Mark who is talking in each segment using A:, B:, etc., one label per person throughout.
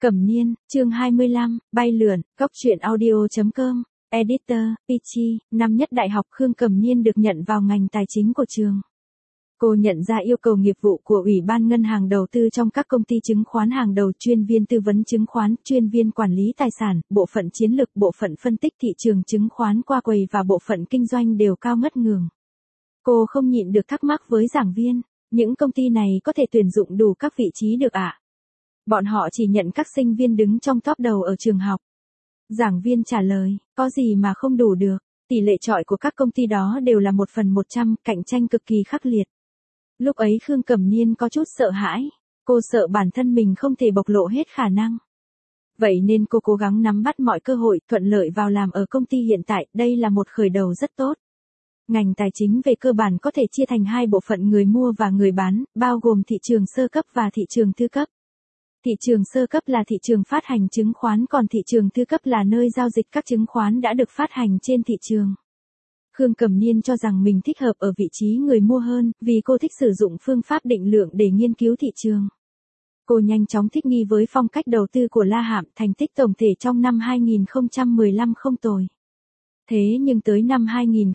A: Cẩm Niên, chương 25, bay lượn, góc truyện audio.com, editor, Pichi, năm nhất đại học Khương Cẩm Niên được nhận vào ngành tài chính của trường. Cô nhận ra yêu cầu nghiệp vụ của Ủy ban Ngân hàng đầu tư trong các công ty chứng khoán hàng đầu, chuyên viên tư vấn chứng khoán, chuyên viên quản lý tài sản, bộ phận chiến lược, bộ phận phân tích thị trường chứng khoán qua quầy và bộ phận kinh doanh đều cao ngất ngường. Cô không nhịn được thắc mắc với giảng viên, những công ty này có thể tuyển dụng đủ các vị trí được ạ? Bọn họ chỉ nhận các sinh viên đứng trong top đầu ở trường học. Giảng viên trả lời, có gì mà không đủ được, tỷ lệ chọi của các công ty đó đều là 1/100, cạnh tranh cực kỳ khắc liệt. Lúc ấy Khương Cẩm Niên có chút sợ hãi, cô sợ bản thân mình không thể bộc lộ hết khả năng. Vậy nên cô cố gắng nắm bắt mọi cơ hội, thuận lợi vào làm ở công ty hiện tại, đây là một khởi đầu rất tốt. Ngành tài chính về cơ bản có thể chia thành hai bộ phận, người mua và người bán, bao gồm thị trường sơ cấp và thị trường thứ cấp. Thị trường sơ cấp là thị trường phát hành chứng khoán, còn thị trường thứ cấp là nơi giao dịch các chứng khoán đã được phát hành trên thị trường. Khương Cẩm Niên cho rằng mình thích hợp ở vị trí người mua hơn, vì cô thích sử dụng phương pháp định lượng để nghiên cứu thị trường. Cô nhanh chóng thích nghi với phong cách đầu tư của La Hạm, thành tích tổng thể trong năm 2015 không tồi. Thế nhưng tới năm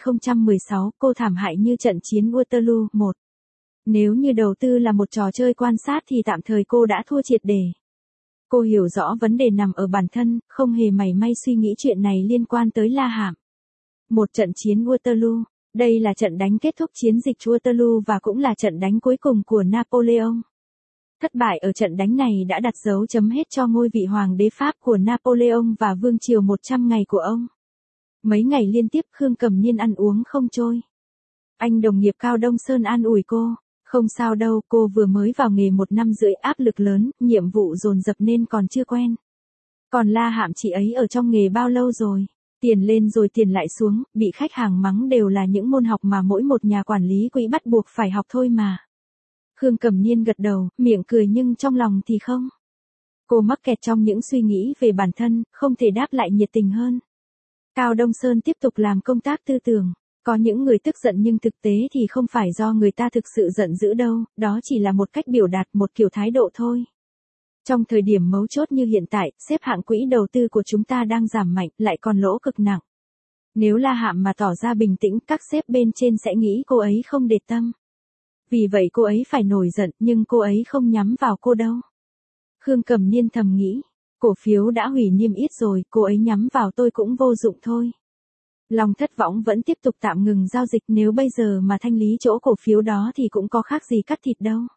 A: 2016, cô thảm hại như trận chiến Waterloo 1. Nếu như đầu tư là một trò chơi quan sát thì tạm thời cô đã thua triệt để. Cô hiểu rõ vấn đề nằm ở bản thân, không hề mảy may suy nghĩ chuyện này liên quan tới La Hạm. Một trận chiến Waterloo, đây là trận đánh kết thúc chiến dịch Waterloo và cũng là trận đánh cuối cùng của Napoleon. Thất bại ở trận đánh này đã đặt dấu chấm hết cho ngôi vị hoàng đế Pháp của Napoleon và vương triều 100 ngày của ông. Mấy ngày liên tiếp Khương Cẩm Niên ăn uống không trôi. Anh đồng nghiệp Cao Đông Sơn an ủi cô, không sao đâu, cô vừa mới vào nghề 1 năm rưỡi, áp lực lớn, nhiệm vụ dồn dập nên còn chưa quen. Còn La Hạm chị ấy ở trong nghề bao lâu rồi? Tiền lên rồi tiền lại xuống, bị khách hàng mắng đều là những môn học mà mỗi một nhà quản lý quỹ bắt buộc phải học thôi mà. Khương Cẩm Niên gật đầu, miệng cười nhưng trong lòng thì không. Cô mắc kẹt trong những suy nghĩ về bản thân, không thể đáp lại nhiệt tình hơn. Cao Đông Sơn tiếp tục làm công tác tư tưởng. Có những người tức giận nhưng thực tế thì không phải do người ta thực sự giận dữ đâu, đó chỉ là một cách biểu đạt, một kiểu thái độ thôi. Trong thời điểm mấu chốt như hiện tại, xếp hạng quỹ đầu tư của chúng ta đang giảm mạnh, lại còn lỗ cực nặng. Nếu La Hạm mà tỏ ra bình tĩnh, các sếp bên trên sẽ nghĩ cô ấy không để tâm. Vì vậy cô ấy phải nổi giận, nhưng cô ấy không nhắm vào cô đâu. Khương Cẩm Niên thầm nghĩ, cổ phiếu đã hủy niêm yết rồi, cô ấy nhắm vào tôi cũng vô dụng thôi. Lòng thất vọng vẫn tiếp tục tạm ngừng giao dịch, nếu bây giờ mà thanh lý chỗ cổ phiếu đó thì cũng có khác gì cắt thịt đâu.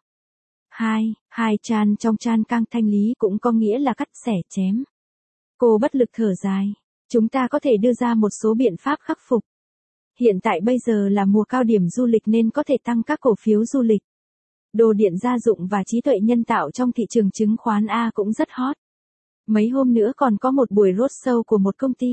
A: Hai chan trong chan cang, thanh lý cũng có nghĩa là cắt xẻ chém. Cô bất lực thở dài, chúng ta có thể đưa ra một số biện pháp khắc phục. Hiện tại bây giờ là mùa cao điểm du lịch nên có thể tăng các cổ phiếu du lịch. Đồ điện gia dụng và trí tuệ nhân tạo trong thị trường chứng khoán A cũng rất hot. Mấy hôm nữa còn có một buổi roadshow của một công ty.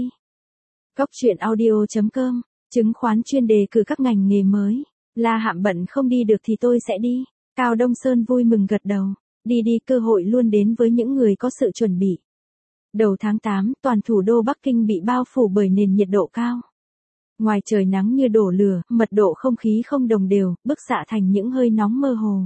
A: Góc truyện audio.com, chứng khoán chuyên đề cử các ngành nghề mới. La Hạm bận không đi được thì tôi sẽ đi. Cao Đông Sơn vui mừng gật đầu. Đi, cơ hội luôn đến với những người có sự chuẩn bị. Đầu tháng 8, toàn thủ đô Bắc Kinh bị bao phủ bởi nền nhiệt độ cao. Ngoài trời nắng như đổ lửa, mật độ không khí không đồng đều, bức xạ thành những hơi nóng mơ hồ.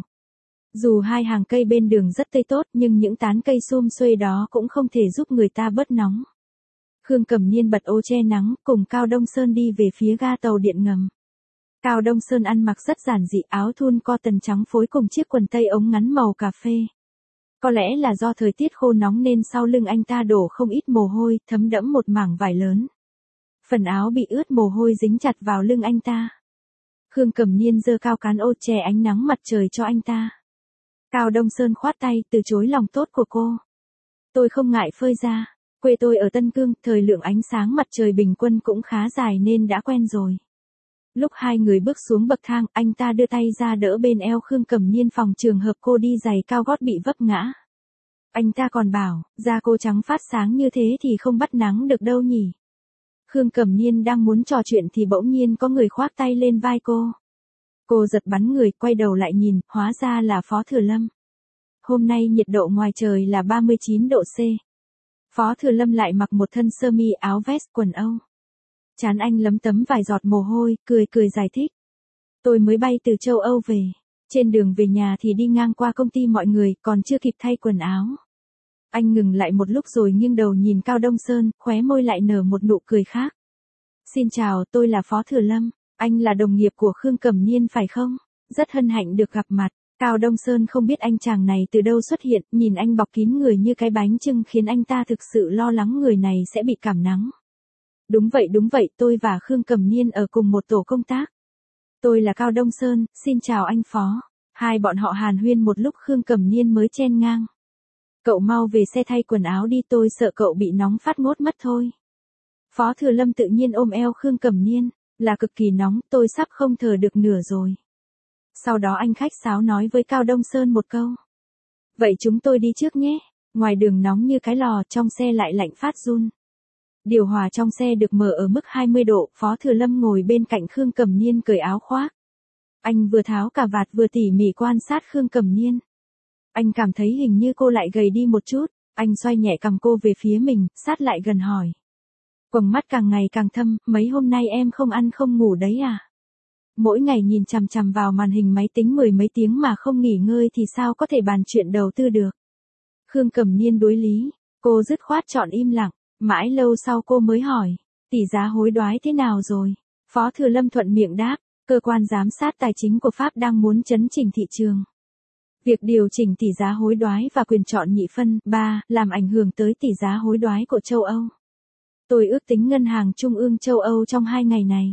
A: Dù hai hàng cây bên đường rất tươi tốt nhưng những tán cây sum xuê đó cũng không thể giúp người ta bớt nóng. Khương Cẩm Niên bật ô che nắng, cùng Cao Đông Sơn đi về phía ga tàu điện ngầm. Cao Đông Sơn ăn mặc rất giản dị, áo thun cotton trắng phối cùng chiếc quần tây ống ngắn màu cà phê. Có lẽ là do thời tiết khô nóng nên sau lưng anh ta đổ không ít mồ hôi, thấm đẫm một mảng vải lớn. Phần áo bị ướt mồ hôi dính chặt vào lưng anh ta. Khương Cẩm Niên giơ cao cán ô che ánh nắng mặt trời cho anh ta. Cao Đông Sơn khoát tay, từ chối lòng tốt của cô. Tôi không ngại phơi ra. Quê tôi ở Tân Cương, thời lượng ánh sáng mặt trời bình quân cũng khá dài nên đã quen rồi. Lúc hai người bước xuống bậc thang, anh ta đưa tay ra đỡ bên eo Khương Cẩm Niên phòng trường hợp cô đi giày cao gót bị vấp ngã. Anh ta còn bảo, da cô trắng phát sáng như thế thì không bắt nắng được đâu nhỉ. Khương Cẩm Niên đang muốn trò chuyện thì bỗng nhiên có người khoác tay lên vai cô. Cô giật bắn người, quay đầu lại nhìn, hóa ra là Phó Thừa Lâm. Hôm nay nhiệt độ ngoài trời là 39 độ C. Phó Thừa Lâm lại mặc một thân sơ mi áo vest quần Âu. Trán anh lấm tấm vài giọt mồ hôi, cười giải thích. Tôi mới bay từ châu Âu về. Trên đường về nhà thì đi ngang qua công ty mọi người, còn chưa kịp thay quần áo. Anh ngừng lại một lúc rồi nghiêng đầu nhìn Cao Đông Sơn, khóe môi lại nở một nụ cười khác. Xin chào, tôi là Phó Thừa Lâm. Anh là đồng nghiệp của Khương Cẩm Niên phải không? Rất hân hạnh được gặp mặt. Cao Đông Sơn không biết anh chàng này từ đâu xuất hiện, nhìn anh bọc kín người như cái bánh chưng khiến anh ta thực sự lo lắng người này sẽ bị cảm nắng. Đúng vậy, tôi và Khương Cẩm Niên ở cùng một tổ công tác. Tôi là Cao Đông Sơn, xin chào anh Phó. Hai bọn họ hàn huyên một lúc Khương Cẩm Niên mới chen ngang. Cậu mau về xe thay quần áo đi, tôi sợ cậu bị nóng phát ngốt mất thôi. Phó Thừa Lâm tự nhiên ôm eo Khương Cẩm Niên, là cực kỳ nóng, tôi sắp không thở được nửa rồi. Sau đó anh khách sáo nói với Cao Đông Sơn một câu. Vậy chúng tôi đi trước nhé, ngoài đường nóng như cái lò, trong xe lại lạnh phát run. Điều hòa trong xe được mở ở mức 20 độ, Phó Thừa Lâm ngồi bên cạnh Khương Cẩm Niên cởi áo khoác. Anh vừa tháo cà vạt vừa tỉ mỉ quan sát Khương Cẩm Niên. Anh cảm thấy hình như cô lại gầy đi một chút, anh xoay nhẹ cằm cô về phía mình, sát lại gần hỏi. Quầng mắt càng ngày càng thâm, mấy hôm nay em không ăn không ngủ đấy à? Mỗi ngày nhìn chằm chằm vào màn hình máy tính 10 mấy tiếng mà không nghỉ ngơi thì sao có thể bàn chuyện đầu tư được? Khương Cẩm Niên đối lý, cô dứt khoát chọn im lặng, mãi lâu sau cô mới hỏi, tỷ giá hối đoái thế nào rồi? Phó Thừa Lâm thuận miệng đáp, cơ quan giám sát tài chính của Pháp đang muốn chấn chỉnh thị trường. Việc điều chỉnh tỷ giá hối đoái và quyền chọn nhị phân 3 làm ảnh hưởng tới tỷ giá hối đoái của châu Âu. Tôi ước tính Ngân hàng Trung ương châu Âu trong 2 ngày này.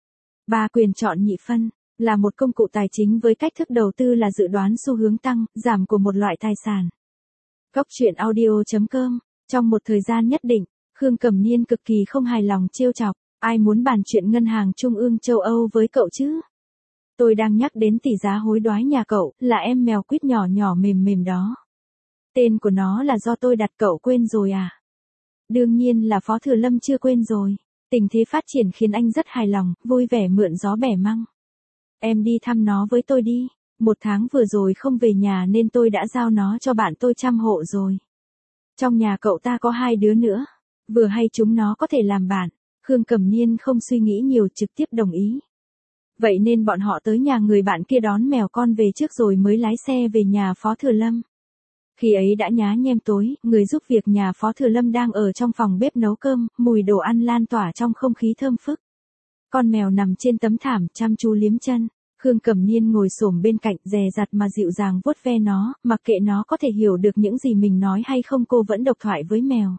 A: 3 quyền chọn nhị phân là một công cụ tài chính với cách thức đầu tư là dự đoán xu hướng tăng, giảm của một loại tài sản. Góc truyện audio.com. Trong một thời gian nhất định, Khương Cẩm Niên cực kỳ không hài lòng trêu chọc, ai muốn bàn chuyện Ngân hàng Trung ương châu Âu với cậu chứ? Tôi đang nhắc đến tỷ giá hối đoái nhà cậu, là em mèo quýt nhỏ nhỏ mềm mềm đó. Tên của nó là do tôi đặt, cậu quên rồi à? Đương nhiên là Phó Thừa Lâm chưa quên rồi. Tình thế phát triển khiến anh rất hài lòng, vui vẻ mượn gió bẻ măng. Em đi thăm nó với tôi đi. 1 tháng vừa rồi không về nhà nên tôi đã giao nó cho bạn tôi chăm hộ rồi. Trong nhà cậu ta có 2 đứa nữa. Vừa hay chúng nó có thể làm bạn. Khương Cẩm Niên không suy nghĩ nhiều trực tiếp đồng ý. Vậy nên bọn họ tới nhà người bạn kia đón mèo con về trước rồi mới lái xe về nhà Phó Thừa Lâm. Khi ấy đã nhá nhem tối, người giúp việc nhà Phó Thừa Lâm đang ở trong phòng bếp nấu cơm, mùi đồ ăn lan tỏa trong không khí thơm phức. Con mèo nằm trên tấm thảm, chăm chú liếm chân. Khương Cẩm Niên ngồi xổm bên cạnh, dè dặt mà dịu dàng vuốt ve nó, mặc kệ nó có thể hiểu được những gì mình nói hay không, cô vẫn độc thoại với mèo.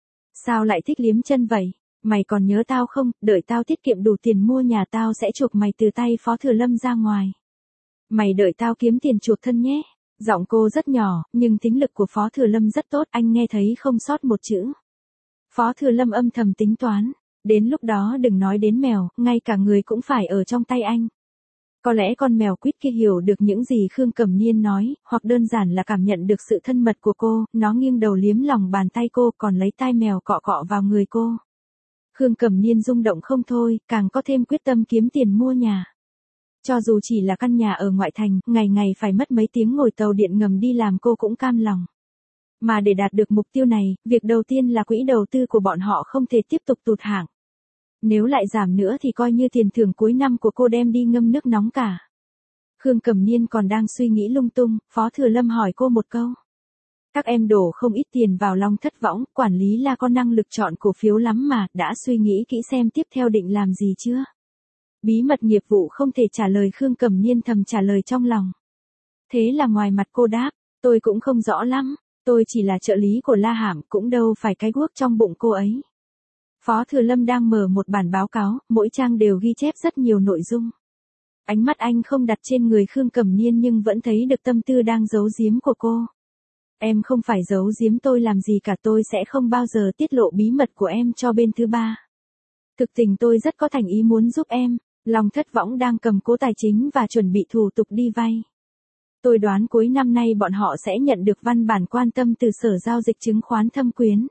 A: Sao lại thích liếm chân vậy? Mày còn nhớ tao không, đợi tao tiết kiệm đủ tiền mua nhà tao sẽ chuộc mày từ tay Phó Thừa Lâm ra ngoài. Mày đợi tao kiếm tiền chuộc thân nhé. Giọng cô rất nhỏ, nhưng tính lực của Phó Thừa Lâm rất tốt, anh nghe thấy không sót một chữ. Phó Thừa Lâm âm thầm tính toán, đến lúc đó đừng nói đến mèo, ngay cả người cũng phải ở trong tay anh. Có lẽ con mèo quýt kia hiểu được những gì Khương Cẩm Niên nói, hoặc đơn giản là cảm nhận được sự thân mật của cô, nó nghiêng đầu liếm lòng bàn tay cô, còn lấy tai mèo cọ cọ vào người cô. Khương Cẩm Niên rung động không thôi, càng có thêm quyết tâm kiếm tiền mua nhà. Cho dù chỉ là căn nhà ở ngoại thành, ngày ngày phải mất mấy tiếng ngồi tàu điện ngầm đi làm cô cũng cam lòng. Mà để đạt được mục tiêu này, việc đầu tiên là quỹ đầu tư của bọn họ không thể tiếp tục tụt hạng. Nếu lại giảm nữa thì coi như tiền thưởng cuối năm của cô đem đi ngâm nước nóng cả. Khương Cẩm Niên còn đang suy nghĩ lung tung, Phó Thừa Lâm hỏi cô một câu. Các em đổ không ít tiền vào Long Thất Võng, quản lý là có năng lực chọn cổ phiếu lắm mà, đã suy nghĩ kỹ xem tiếp theo định làm gì chưa? Bí mật nghiệp vụ không thể trả lời, Khương Cẩm Niên thầm trả lời trong lòng. Thế là ngoài mặt cô đáp, tôi cũng không rõ lắm, tôi chỉ là trợ lý của La Hàm, cũng đâu phải cái guốc trong bụng cô ấy. Phó Thừa Lâm đang mở một bản báo cáo, mỗi trang đều ghi chép rất nhiều nội dung. Ánh mắt anh không đặt trên người Khương Cẩm Niên nhưng vẫn thấy được tâm tư đang giấu giếm của cô. Em không phải giấu giếm tôi làm gì cả, tôi sẽ không bao giờ tiết lộ bí mật của em cho bên thứ ba. Thực tình tôi rất có thành ý muốn giúp em. Long Thất Võng đang cầm cố tài chính và chuẩn bị thủ tục đi vay. Tôi đoán cuối năm nay bọn họ sẽ nhận được văn bản quan tâm từ Sở Giao dịch Chứng khoán Thâm Quyến.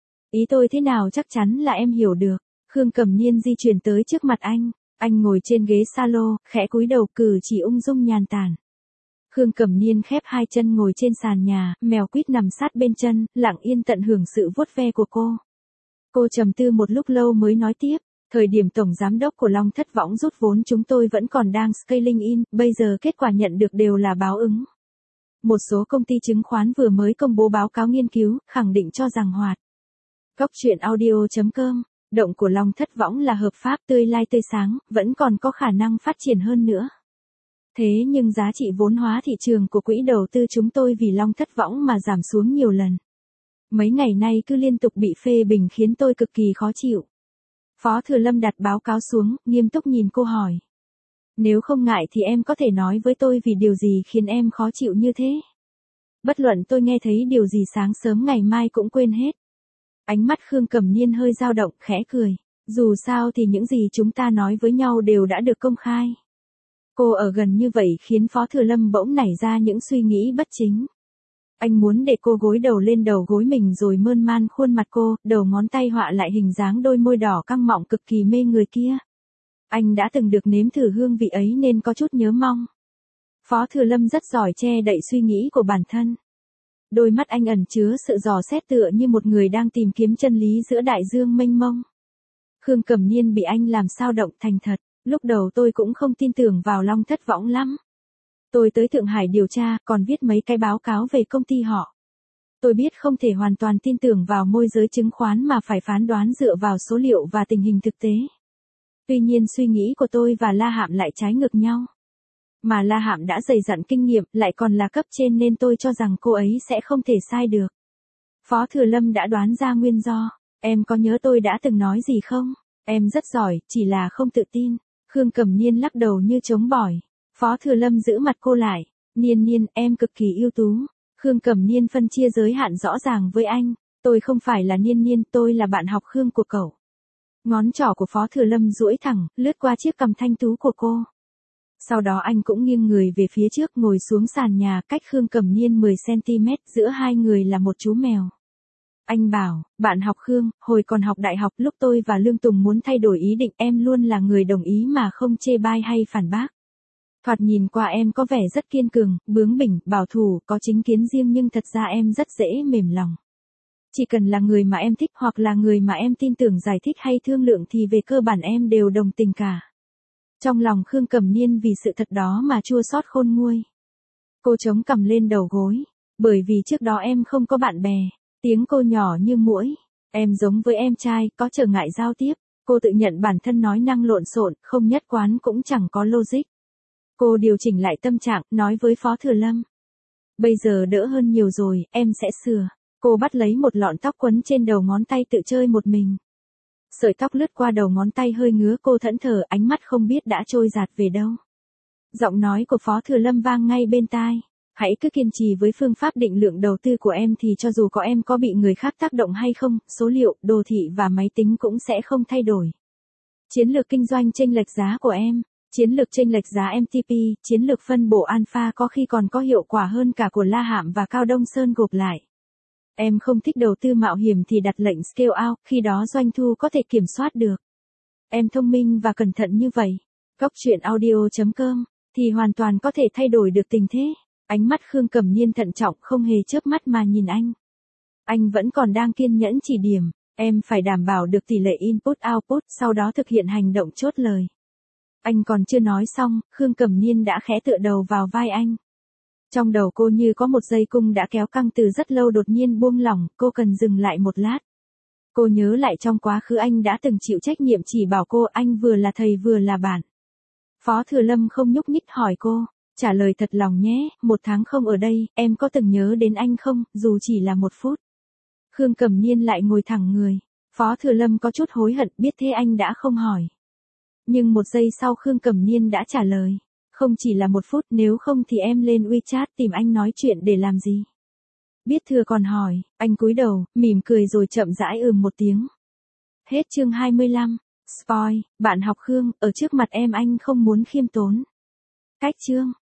A: Ý tôi thế nào chắc chắn là em hiểu được. Khương Cẩm Niên di chuyển tới trước mặt anh ngồi trên ghế salon, khẽ cúi đầu, cử chỉ ung dung nhàn tản. Khương Cẩm Niên khép 2 chân ngồi trên sàn nhà, mèo quýt nằm sát bên chân, lặng yên tận hưởng sự vuốt ve của cô. Cô trầm tư một lúc lâu mới nói tiếp. Thời điểm tổng giám đốc của Long Thất Võng rút vốn chúng tôi vẫn còn đang scaling in, bây giờ kết quả nhận được đều là báo ứng. Một số công ty chứng khoán vừa mới công bố báo cáo nghiên cứu, khẳng định cho rằng hoạt. Cốc truyện audio.com, động của Long Thất Võng là hợp pháp, tươi lai tươi sáng, vẫn còn có khả năng phát triển hơn nữa. Thế nhưng giá trị vốn hóa thị trường của quỹ đầu tư chúng tôi vì Long Thất Võng mà giảm xuống nhiều lần. Mấy ngày nay cứ liên tục bị phê bình khiến tôi cực kỳ khó chịu. Phó Thừa Lâm đặt báo cáo xuống, nghiêm túc nhìn cô hỏi. Nếu không ngại thì em có thể nói với tôi vì điều gì khiến em khó chịu như thế. Bất luận tôi nghe thấy điều gì sáng sớm ngày mai cũng quên hết. Ánh mắt Khương Cẩm Niên hơi dao động, khẽ cười. Dù sao thì những gì chúng ta nói với nhau đều đã được công khai. Cô ở gần như vậy khiến Phó Thừa Lâm bỗng nảy ra những suy nghĩ bất chính. Anh muốn để cô gối đầu lên đầu gối mình rồi mơn man khuôn mặt cô, đầu ngón tay họa lại hình dáng đôi môi đỏ căng mọng cực kỳ mê người kia. Anh đã từng được nếm thử hương vị ấy nên có chút nhớ mong. Phó Thừa Lâm rất giỏi che đậy suy nghĩ của bản thân. Đôi mắt anh ẩn chứa sự dò xét tựa như một người đang tìm kiếm chân lý giữa đại dương mênh mông. Khương Cẩm Niên bị anh làm sao động thành thật. Lúc đầu tôi cũng không tin tưởng vào Long Thất Võng lắm. Tôi tới Thượng Hải điều tra, còn viết mấy cái báo cáo về công ty họ. Tôi biết không thể hoàn toàn tin tưởng vào môi giới chứng khoán mà phải phán đoán dựa vào số liệu và tình hình thực tế. Tuy nhiên suy nghĩ của tôi và La Hạm lại trái ngược nhau. Mà La Hạm đã dày dặn kinh nghiệm, lại còn là cấp trên nên tôi cho rằng cô ấy sẽ không thể sai được. Phó Thừa Lâm đã đoán ra nguyên do. Em có nhớ tôi đã từng nói gì không? Em rất giỏi, chỉ là không tự tin. Khương Cẩm Niên lắc đầu như chống bỏi. Phó Thừa Lâm giữ mặt cô lại. Niên Niên, em cực kỳ ưu tú. Khương Cẩm Niên phân chia giới hạn rõ ràng với anh. Tôi không phải là Niên Niên, tôi là bạn học Khương của cậu. Ngón trỏ của Phó Thừa Lâm duỗi thẳng, lướt qua chiếc cằm thanh tú của cô. Sau đó anh cũng nghiêng người về phía trước, ngồi xuống sàn nhà cách Khương Cẩm Niên 10cm, giữa hai người là một chú mèo. Anh bảo, bạn học Khương, hồi còn học đại học lúc tôi và Lương Tùng muốn thay đổi ý định em luôn là người đồng ý mà không chê bai hay phản bác. Thoạt nhìn qua em có vẻ rất kiên cường, bướng bỉnh, bảo thủ, có chính kiến riêng nhưng thật ra em rất dễ mềm lòng. Chỉ cần là người mà em thích hoặc là người mà em tin tưởng giải thích hay thương lượng thì về cơ bản em đều đồng tình cả. Trong lòng Khương Cẩm Niên vì sự thật đó mà chua xót khôn nguôi. Cô chống cằm lên đầu gối. Bởi vì trước đó em không có bạn bè. Tiếng cô nhỏ như muỗi. Em giống với em trai, có trở ngại giao tiếp. Cô tự nhận bản thân nói năng lộn xộn, không nhất quán cũng chẳng có logic. Cô điều chỉnh lại tâm trạng, nói với Phó Thừa Lâm. Bây giờ đỡ hơn nhiều rồi, em sẽ sửa. Cô bắt lấy một lọn tóc quấn trên đầu ngón tay tự chơi một mình. Sợi tóc lướt qua đầu ngón tay hơi ngứa, cô thẫn thờ, ánh mắt không biết đã trôi dạt về đâu. Giọng nói của Phó Thừa Lâm vang ngay bên tai. Hãy cứ kiên trì với phương pháp định lượng đầu tư của em thì cho dù có em có bị người khác tác động hay không, số liệu, đồ thị và máy tính cũng sẽ không thay đổi. Chiến lược kinh doanh chênh lệch giá của em, chiến lược chênh lệch giá MTP, chiến lược phân bổ alpha có khi còn có hiệu quả hơn cả của La Hạm và Cao Đông Sơn gộp lại. Em không thích đầu tư mạo hiểm thì đặt lệnh scale out, khi đó doanh thu có thể kiểm soát được. Em thông minh và cẩn thận như vậy. Cốc truyện audio.com thì hoàn toàn có thể thay đổi được tình thế. Ánh mắt Khương Cẩm Niên thận trọng không hề chớp mắt mà nhìn anh. Anh vẫn còn đang kiên nhẫn chỉ điểm. Em phải đảm bảo được tỷ lệ input-output, sau đó thực hiện hành động chốt lời. Anh còn chưa nói xong, Khương Cẩm Niên đã khẽ tựa đầu vào vai anh. Trong đầu cô như có một dây cung đã kéo căng từ rất lâu đột nhiên buông lỏng, cô cần dừng lại một lát. Cô nhớ lại trong quá khứ anh đã từng chịu trách nhiệm chỉ bảo cô, anh vừa là thầy vừa là bạn. Phó Thừa Lâm không nhúc nhích hỏi cô, trả lời thật lòng nhé, 1 tháng không ở đây, em có từng nhớ đến anh không, dù chỉ là 1 phút. Khương Cẩm Niên lại ngồi thẳng người. Phó Thừa Lâm có chút hối hận, biết thế anh đã không hỏi. Nhưng 1 giây sau Khương Cẩm Niên đã trả lời. Không chỉ là 1 phút, nếu không thì em lên WeChat tìm anh nói chuyện để làm gì. Biết thừa còn hỏi, anh cúi đầu, mỉm cười rồi chậm rãi một tiếng. Hết chương 25. Spoil, bạn học Khương, ở trước mặt em anh không muốn khiêm tốn. Cách chương.